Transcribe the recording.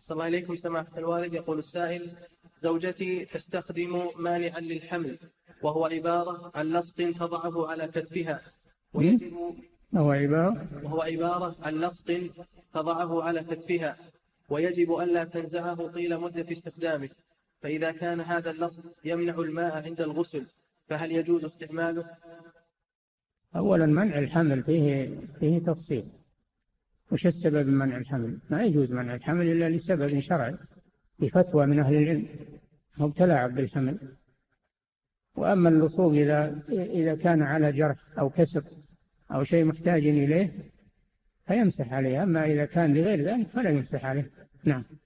صلى الله عليكم سماحة الوالد. يقول السائل: زوجتي تستخدم مانعا للحمل وهو عبارة عن لصق تضعه على كتفها، وهو عبارة عن لصق تضعه على كتفها ويجب ألا تنزعه طيل مدة استخدامه، فإذا كان هذا اللصق يمنع الماء عند الغسل فهل يجوز استعماله؟ أولا منع الحمل فيه تفصيل. وش السبب من منع الحمل؟ ما يجوز منع الحمل إلا لسبب شرعي بفتوى من أهل العلم، هو تلاعب بالحمل. وأما اللصوق إذا كان على جرح أو كسر أو شيء محتاج إليه فيمسح عليه، أما إذا كان لغير ذلك فلا يمسح عليه. نعم.